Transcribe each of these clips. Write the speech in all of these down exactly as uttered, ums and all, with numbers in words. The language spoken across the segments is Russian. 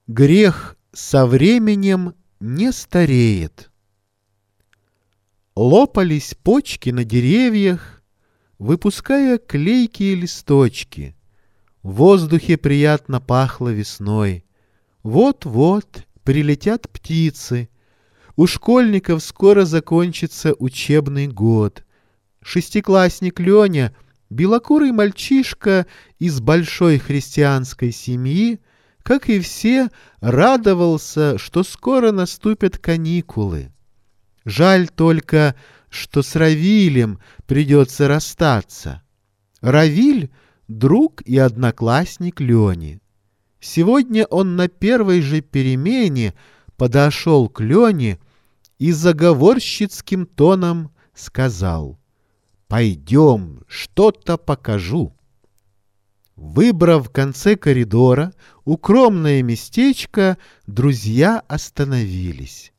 Грех со временем не стареет. Лопались почки на деревьях, выпуская клейкие листочки. В воздухе приятно пахло весной. Вот-вот прилетят птицы. У школьников скоро закончится учебный год. Шестиклассник Леня, белокурый мальчишка из большой христианской семьи, как и все, радовался, что скоро наступят каникулы. Жаль только, что с Равилем придется расстаться. Равиль — друг и одноклассник Лени. Сегодня он на первой же перемене подошел к Лене и заговорщицким тоном сказал: «Пойдем, что-то покажу». Выбрав в конце коридора укромное местечко, друзья остановились.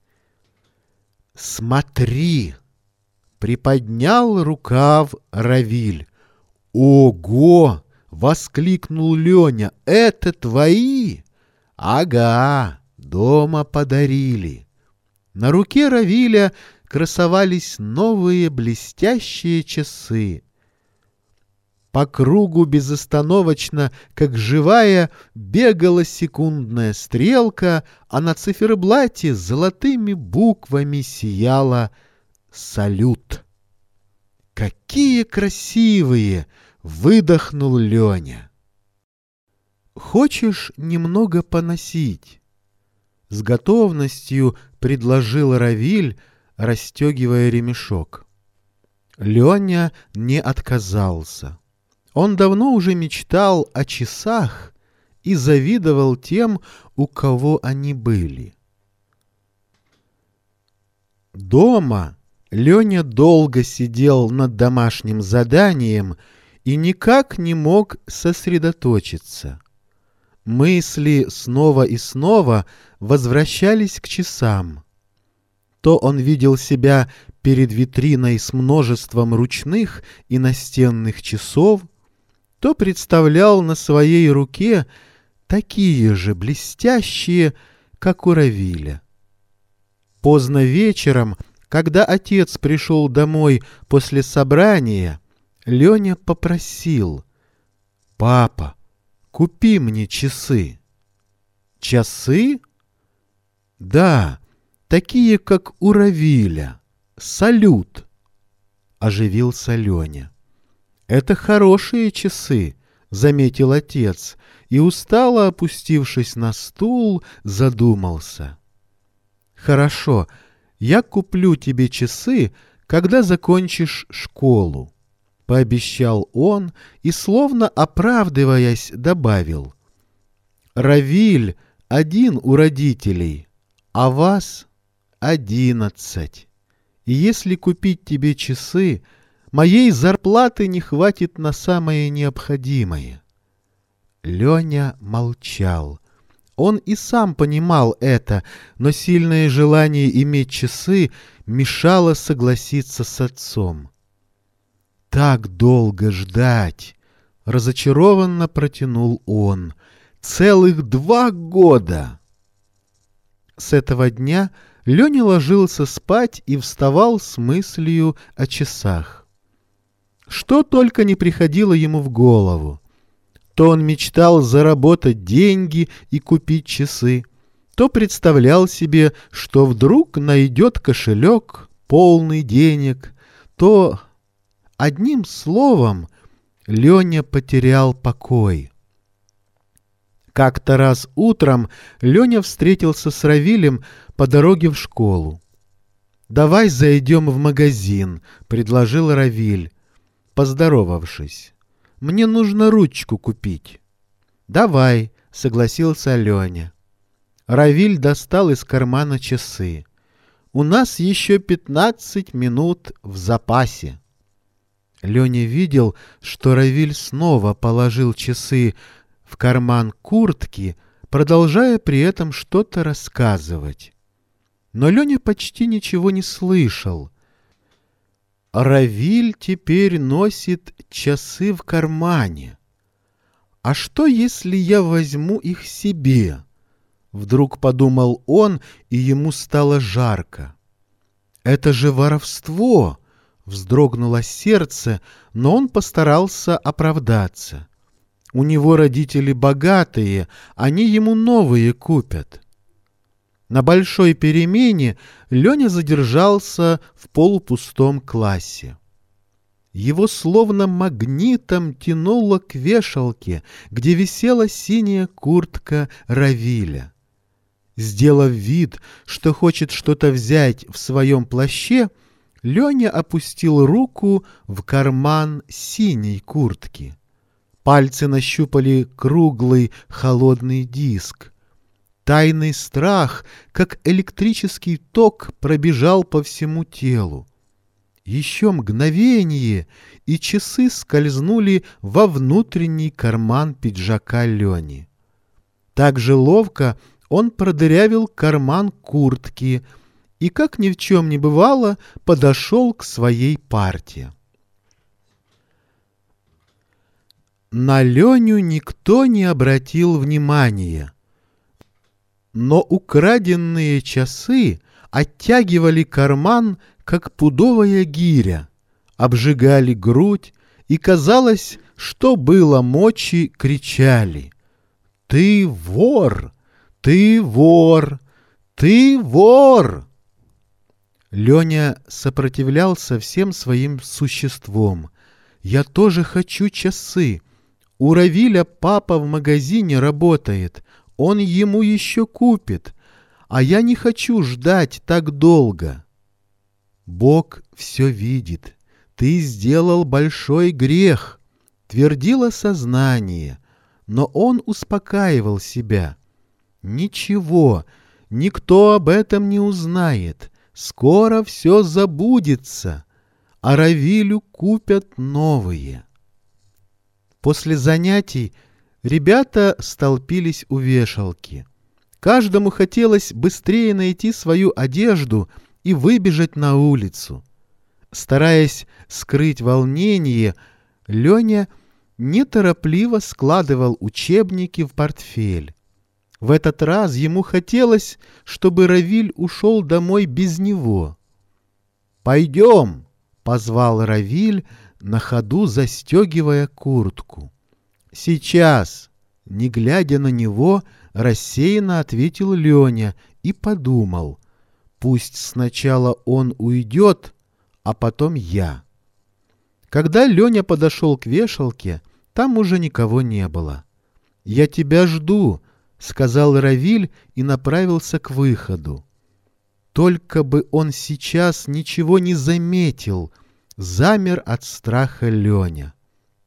«Смотри!» — приподнял рукав Равиль. «Ого!» — воскликнул Леня. «Это твои?» «Ага, дома подарили». На руке Равиля красовались новые блестящие часы. По кругу безостановочно, как живая, бегала секундная стрелка, а на циферблате золотыми буквами сияла «Салют». «Какие красивые!» — выдохнул Леня. «Хочешь немного поносить?» — с готовностью предложил Равиль, расстегивая ремешок. Леня не отказался. Он давно уже мечтал о часах и завидовал тем, у кого они были. Дома Леня долго сидел над домашним заданием и никак не мог сосредоточиться. Мысли снова и снова возвращались к часам. То он видел себя перед витриной с множеством ручных и настенных часов, то представлял на своей руке такие же блестящие, как у Равиля. Поздно вечером, когда отец пришел домой после собрания, Леня попросил: «Папа, купи мне часы». «Часы?» «Да, такие, как у Равиля. Салют», — оживился Леня. «Это хорошие часы», — заметил отец, и, устало опустившись на стул, задумался. «Хорошо, я куплю тебе часы, когда закончишь школу», — пообещал он и, словно оправдываясь, добавил: «Равиль один у родителей, а вас одиннадцать. И если купить тебе часы, моей зарплаты не хватит на самое необходимое». Леня молчал. Он и сам понимал это, но сильное желание иметь часы мешало согласиться с отцом. «Так долго ждать!» — разочарованно протянул он. «Целых два года!» С этого дня Леня ложился спать и вставал с мыслью о часах. Что только не приходило ему в голову. То он мечтал заработать деньги и купить часы, то представлял себе, что вдруг найдет кошелек, полный денег, то... Одним словом, Леня потерял покой. Как-то раз утром Леня встретился с Равилем по дороге в школу. «Давай зайдем в магазин», — предложил Равиль, поздоровавшись. «Мне нужно ручку купить». «Давай», — согласился Леня. Равиль достал из кармана часы. «У нас еще пятнадцать минут в запасе». Леня видел, что Равиль снова положил часы в карман куртки, продолжая при этом что-то рассказывать. Но Леня почти ничего не слышал. Равиль теперь носит часы в кармане. А что, если я возьму их себе? Вдруг подумал он, и ему стало жарко. «Это же воровство!» — вздрогнуло сердце, но он постарался оправдаться. У него родители богатые, они ему новые купят. На большой перемене Леня задержался в полупустом классе. Его словно магнитом тянуло к вешалке, где висела синяя куртка Равиля. Сделав вид, что хочет что-то взять в своем плаще, Леня опустил руку в карман синей куртки. Пальцы нащупали круглый холодный диск. Тайный страх, как электрический ток, пробежал по всему телу. Еще мгновение, и часы скользнули во внутренний карман пиджака Лени. Так же ловко он продырявил карман куртки и, как ни в чем не бывало, подошел к своей парте. На Леню никто не обратил внимания, но украденные часы оттягивали карман, как пудовая гиря, обжигали грудь, и казалось, что было мочи, кричали: «Ты вор! Ты вор! Ты вор!» Леня сопротивлялся всем своим существом. «Я тоже хочу часы. У Равиля папа в магазине работает, он ему еще купит, а я не хочу ждать так долго». «Бог все видит. Ты сделал большой грех», — твердило сознание, но он успокаивал себя. «Ничего, никто об этом не узнает, скоро все забудется, а Равилю купят новые». После занятий ребята столпились у вешалки. Каждому хотелось быстрее найти свою одежду и выбежать на улицу. Стараясь скрыть волнение, Леня неторопливо складывал учебники в портфель. В этот раз ему хотелось, чтобы Равиль ушел домой без него. «Пойдем!» — позвал Равиль, на ходу застегивая куртку. «Сейчас!» — не глядя на него, рассеянно ответил Леня и подумал: пусть сначала он уйдет, а потом я. Когда Леня подошел к вешалке, там уже никого не было. «Я тебя жду», — сказал Равиль и направился к выходу. Только бы он сейчас ничего не заметил, замер от страха Леня.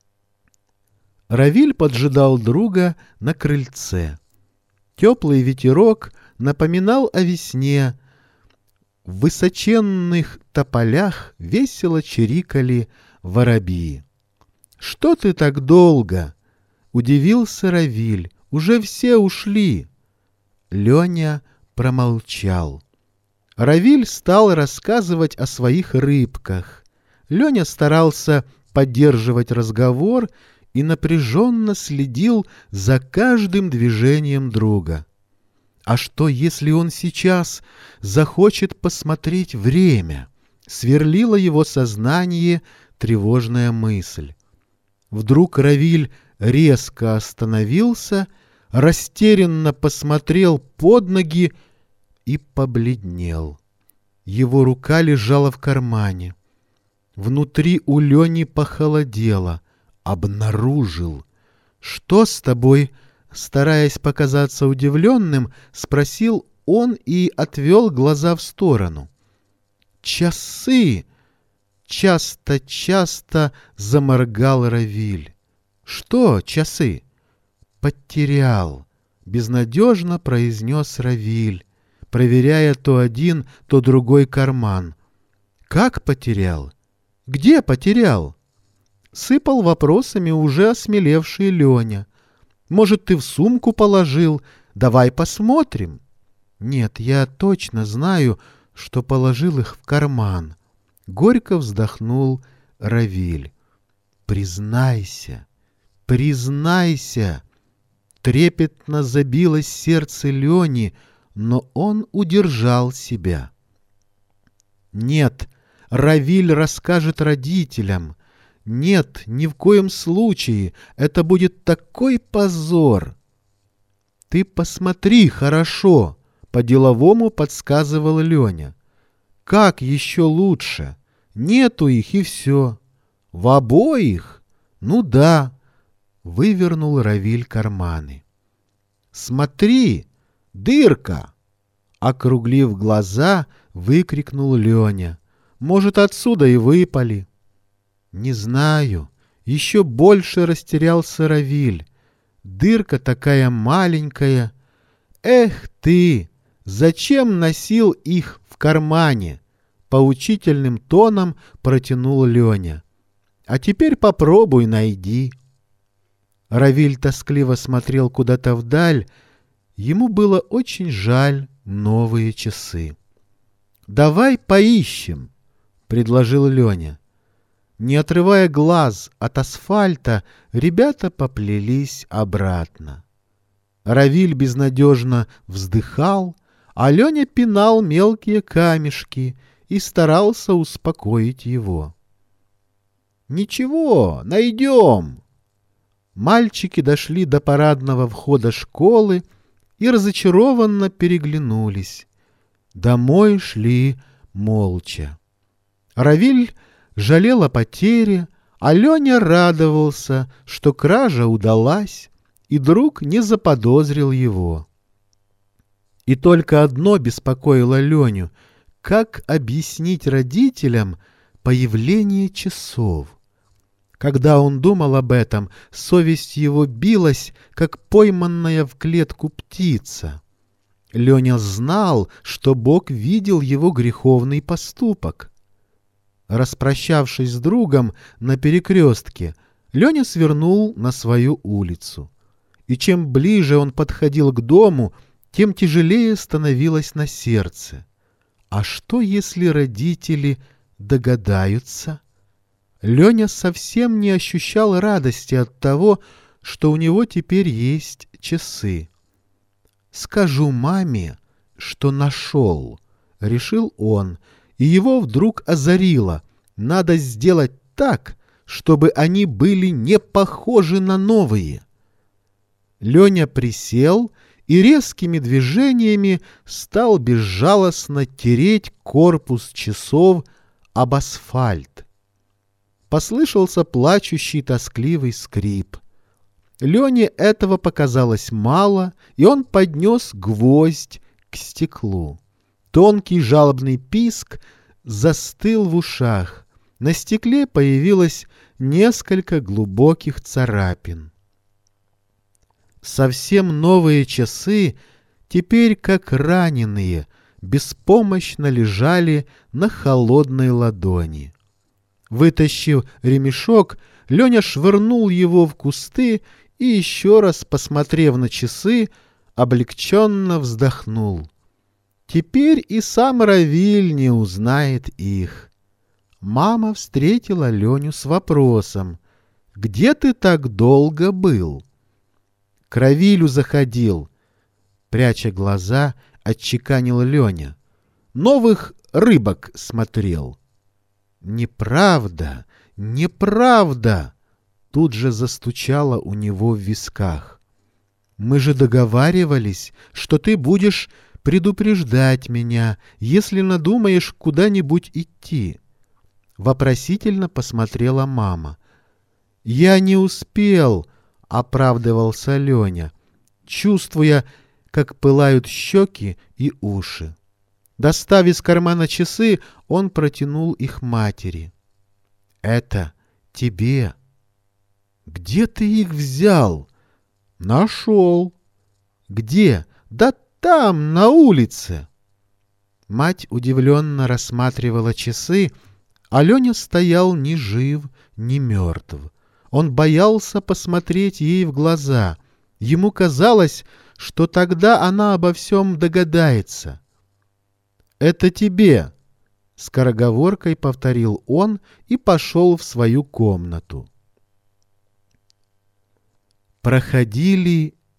Равиль поджидал друга на крыльце. Теплый ветерок напоминал о весне. В высоченных тополях весело чирикали воробьи. «Что ты так долго?» — удивился Равиль. «Уже все ушли». Леня промолчал. Равиль стал рассказывать о своих рыбках. Леня старался поддерживать разговор и напряженно следил за каждым движением друга. А что, если он сейчас захочет посмотреть время? Сверлила его сознание тревожная мысль. Вдруг Равиль резко остановился, растерянно посмотрел под ноги и побледнел. Его рука лежала в кармане. Внутри у Лени похолодело. Обнаружил. «Что с тобой?» Стараясь показаться удивленным, спросил он и отвел глаза в сторону. «Часы!» Часто-часто заморгал Равиль. «Что часы?» «Потерял», — безнадежно произнес Равиль, проверяя то один, то другой карман. «Как потерял? Где потерял?» Сыпал вопросами уже осмелевший Леня. «Может, ты в сумку положил? Давай посмотрим». «Нет, я точно знаю, что положил их в карман». Горько вздохнул Равиль. «Признайся, признайся!» Трепетно забилось сердце Лени, но он удержал себя. Нет, Равиль расскажет родителям. Нет, ни в коем случае, это будет такой позор. Ты посмотри хорошо, по-деловому подсказывал Леня. Как еще лучше? Нету их и все. В обоих? Ну да. Вывернул Равиль карманы. Смотри, дырка! Округлив глаза, выкрикнул Леня. Может, отсюда и выпали. Не знаю. Еще больше растерялся Равиль. Дырка такая маленькая. Эх ты! Зачем носил их в кармане? Поучительным тоном протянул Леня. А теперь попробуй найди. Равиль тоскливо смотрел куда-то вдаль. Ему было очень жаль новые часы. «Давай поищем», — предложил Леня. Не отрывая глаз от асфальта, ребята поплелись обратно. Равиль безнадежно вздыхал, а Леня пинал мелкие камешки и старался успокоить его. «Ничего, найдем!» Мальчики дошли до парадного входа школы и разочарованно переглянулись. Домой шли молча. Равиль жалел о потере, а Леня радовался, что кража удалась, и друг не заподозрил его. И только одно беспокоило Леню — как объяснить родителям появление часов. Когда он думал об этом, совесть его билась, как пойманная в клетку птица. Леня знал, что Бог видел его греховный поступок. Распрощавшись с другом на перекрестке, Леня свернул на свою улицу. И чем ближе он подходил к дому, тем тяжелее становилось на сердце. А что, если родители догадаются? Леня совсем не ощущал радости от того, что у него теперь есть часы. «Скажу маме, что нашел», — решил он, и его вдруг озарило. Надо сделать так, чтобы они были не похожи на новые. Леня присел и резкими движениями стал безжалостно тереть корпус часов об асфальт. Послышался плачущий тоскливый скрип. Лене этого показалось мало, и он поднес гвоздь к стеклу. Тонкий жалобный писк застыл в ушах. На стекле появилось несколько глубоких царапин. Совсем новые часы теперь, как раненые, беспомощно лежали на холодной ладони. Вытащив ремешок, Леня швырнул его в кусты и, еще раз посмотрев на часы, облегченно вздохнул. Теперь и сам Равиль не узнает их. Мама встретила Леню с вопросом: «Где ты так долго был?» «К Равилю заходил», — пряча глаза, отчеканил Леня. «Новых рыбок смотрел». «Неправда, неправда!» Тут же застучало у него в висках. «Мы же договаривались, что ты будешь предупреждать меня, если надумаешь куда-нибудь идти». Вопросительно посмотрела мама. «Я не успел», — оправдывался Леня, чувствуя, как пылают щеки и уши. Достав из кармана часы, он протянул их матери. «Это тебе». «Где ты их взял?» «Нашел». «Где?» «Да там, на улице». Мать удивленно рассматривала часы, а Леня стоял ни жив, ни мертв. Он боялся посмотреть ей в глаза. Ему казалось, что тогда она обо всем догадается. «Это тебе», — скороговоркой повторил он и пошел в свою комнату. Проходили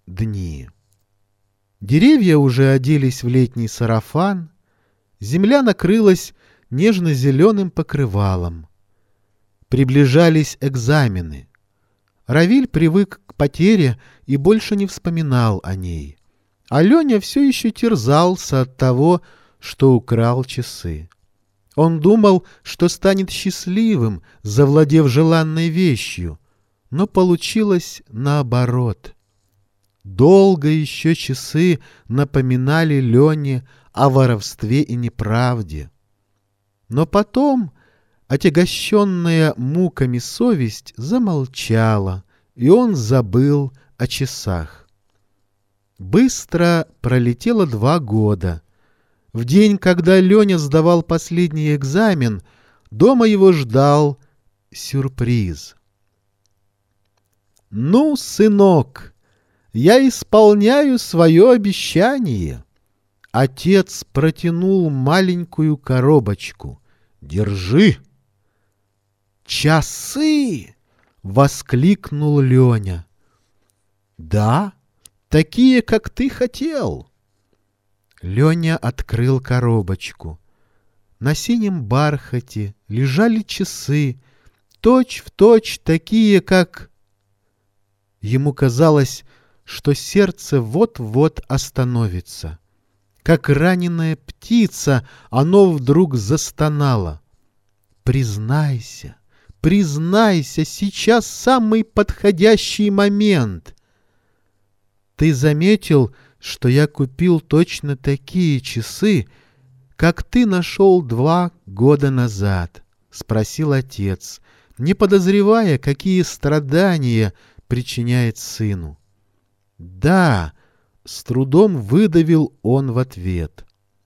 дни. Деревья уже оделись в летний сарафан, земля накрылась нежно-зеленым покрывалом. Приближались экзамены. Равиль привык к потере и больше не вспоминал о ней. А Леня все еще терзался от того, что украл часы. Он думал, что станет счастливым, завладев желанной вещью, но получилось наоборот. Долго еще часы напоминали Лене о воровстве и неправде. Но потом отягощенная муками совесть замолчала, и он забыл о часах. Быстро пролетело два года. В день, когда Леня сдавал последний экзамен, дома его ждал сюрприз. «Ну, сынок, я исполняю свое обещание». Отец протянул маленькую коробочку. «Держи!» «Часы!» — воскликнул Леня. «Да, такие, как ты хотел». Леня открыл коробочку. На синем бархате лежали часы, точь-в-точь такие, как... Ему казалось, что сердце вот-вот остановится. Как раненая птица, оно вдруг застонало. «Признайся, признайся, сейчас самый подходящий момент». «Ты заметил, что я купил точно такие часы, как ты нашел два года назад?» — спросил отец, не подозревая, какие страдания причиняет сыну. «Да», — с трудом выдавил он в ответ.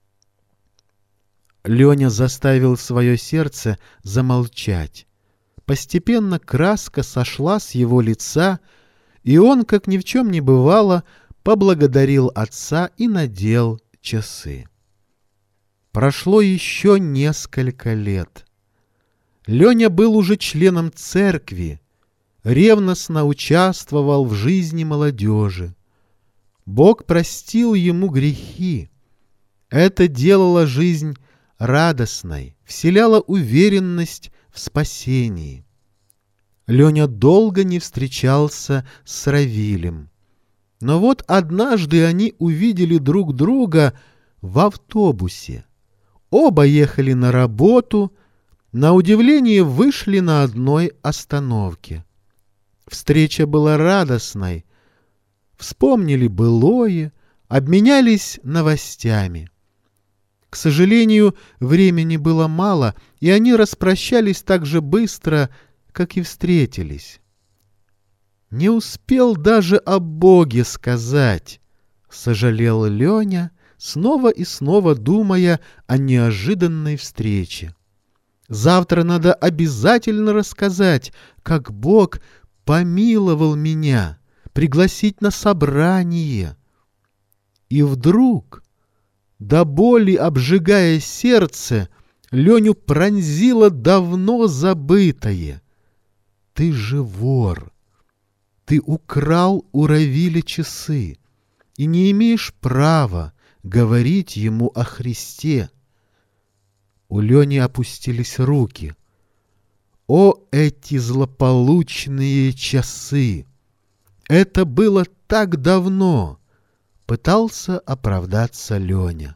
Леня заставил свое сердце замолчать. Постепенно краска сошла с его лица, и он, как ни в чем не бывало, поблагодарил отца и надел часы. Прошло еще несколько лет. Леня был уже членом церкви, ревностно участвовал в жизни молодежи. Бог простил ему грехи. Это делало жизнь радостной, вселяло уверенность в спасении. Леня долго не встречался с Равилем. Но вот однажды они увидели друг друга в автобусе. Оба ехали на работу, на удивление вышли на одной остановке. Встреча была радостной. Вспомнили былое, обменялись новостями. К сожалению, времени было мало, и они распрощались так же быстро, как и встретились. «Не успел даже о Боге сказать», — сожалел Леня, снова и снова думая о неожиданной встрече. «Завтра надо обязательно рассказать, как Бог помиловал меня, пригласить на собрание». И вдруг, до боли обжигая сердце, Леню пронзило давно забытое. «Ты же вор! Ты украл у Равиля часы и не имеешь права говорить ему о Христе». У Лени опустились руки. О, эти злополучные часы! Это было так давно! Пытался оправдаться Леня.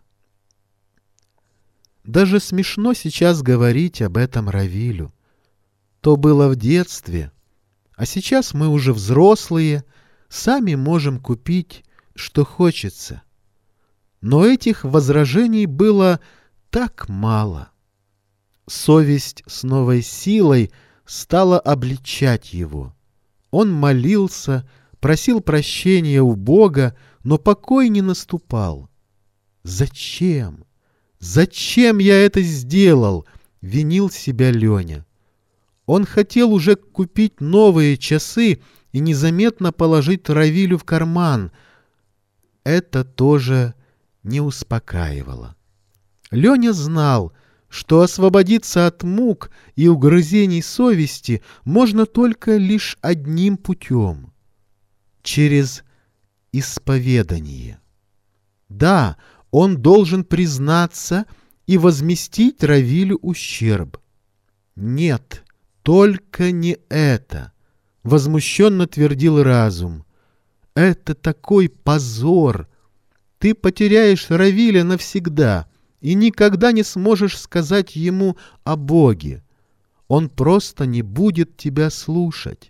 Даже смешно сейчас говорить об этом Равилю. То было в детстве, а сейчас мы уже взрослые, сами можем купить, что хочется. Но этих возражений было так мало. Совесть с новой силой стала обличать его. Он молился, просил прощения у Бога, но покой не наступал. «Зачем? Зачем я это сделал?» — винил себя Леня. Он хотел уже купить новые часы и незаметно положить Равилю в карман. Это тоже не успокаивало. Леня знал, что освободиться от мук и угрызений совести можно только лишь одним путем — через исповедание. Да, он должен признаться и возместить Равилю ущерб. Нет, только не это, возмущенно твердил разум. Это такой позор. Ты потеряешь Равиля навсегда и никогда не сможешь сказать ему о Боге. Он просто не будет тебя слушать.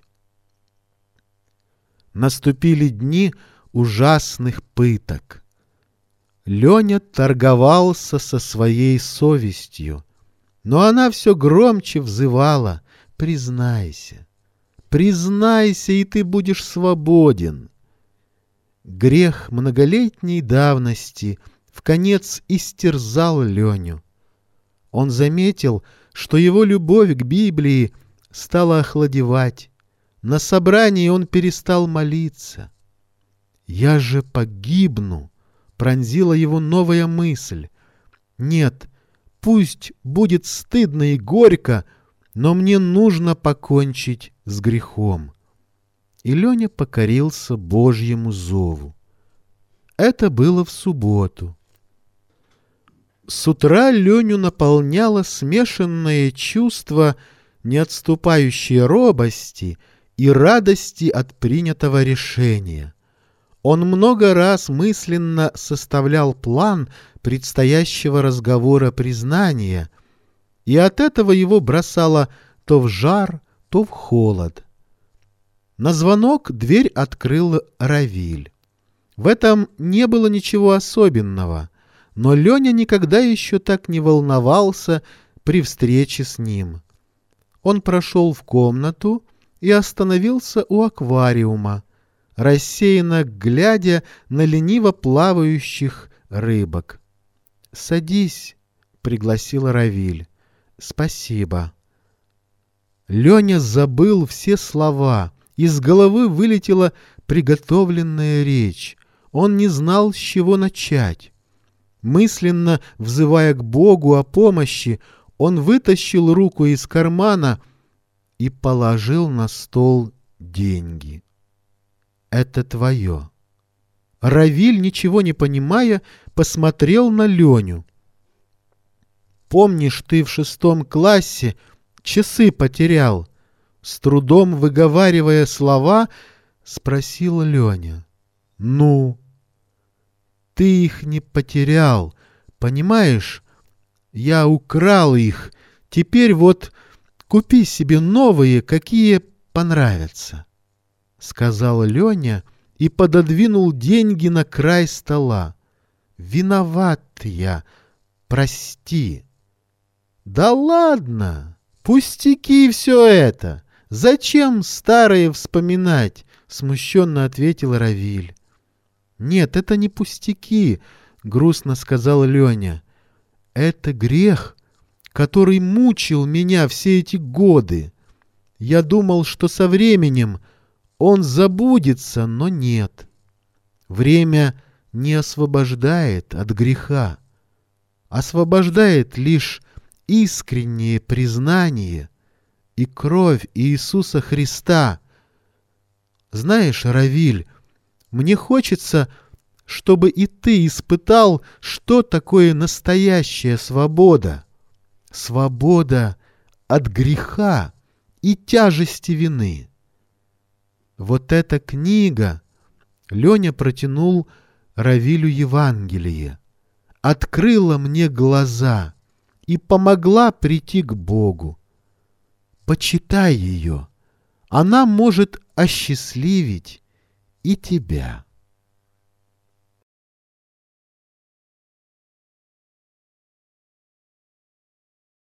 Наступили дни ужасных пыток. Леня торговался со своей совестью, но она все громче взывала: «Признайся, признайся, и ты будешь свободен». Грех многолетней давности вконец истерзал Леню. Он заметил, что его любовь к Библии стала охладевать. На собрании он перестал молиться. «Я же погибну», — пронзила его новая мысль. «Нет, пусть будет стыдно и горько, но мне нужно покончить с грехом». И Леня покорился Божьему зову. Это было в субботу. С утра Леню наполняло смешанное чувство неотступающей робости и радости от принятого решения. Он много раз мысленно составлял план предстоящего разговора признания, и от этого его бросало то в жар, то в холод. На звонок дверь открыл Равиль. В этом не было ничего особенного, но Леня никогда еще так не волновался при встрече с ним. Он прошел в комнату и остановился у аквариума, рассеянно глядя на лениво плавающих рыбок. «Садись», — пригласил Равиль. «Спасибо». Леня забыл все слова. Из головы вылетела приготовленная речь. Он не знал, с чего начать. Мысленно взывая к Богу о помощи, он вытащил руку из кармана и положил на стол деньги. «Это твое». Равиль, ничего не понимая, посмотрел на Леню. «Помнишь, ты в шестом классе часы потерял?» С трудом выговаривая слова, спросил Леня. «Ну?» «Ты их не потерял, понимаешь? Я украл их. Теперь вот купи себе новые, какие понравятся», — сказал Леня и пододвинул деньги на край стола. «Виноват я, прости». «Да ладно, пустяки все это. Зачем старое вспоминать?» — смущенно ответил Равиль. «Нет, это не пустяки», — грустно сказал Леня. «Это грех, который мучил меня все эти годы. Я думал, что со временем он забудется, но нет. Время не освобождает от греха, освобождает лишь искреннее признание и кровь Иисуса Христа. Знаешь, Равиль, мне хочется, чтобы и ты испытал, что такое настоящая свобода. Свобода от греха и тяжести вины. Вот эта книга, Леня протянул Равилю Евангелие, открыла мне глаза и помогла прийти к Богу. Почитай ее, она может осчастливить и тебя.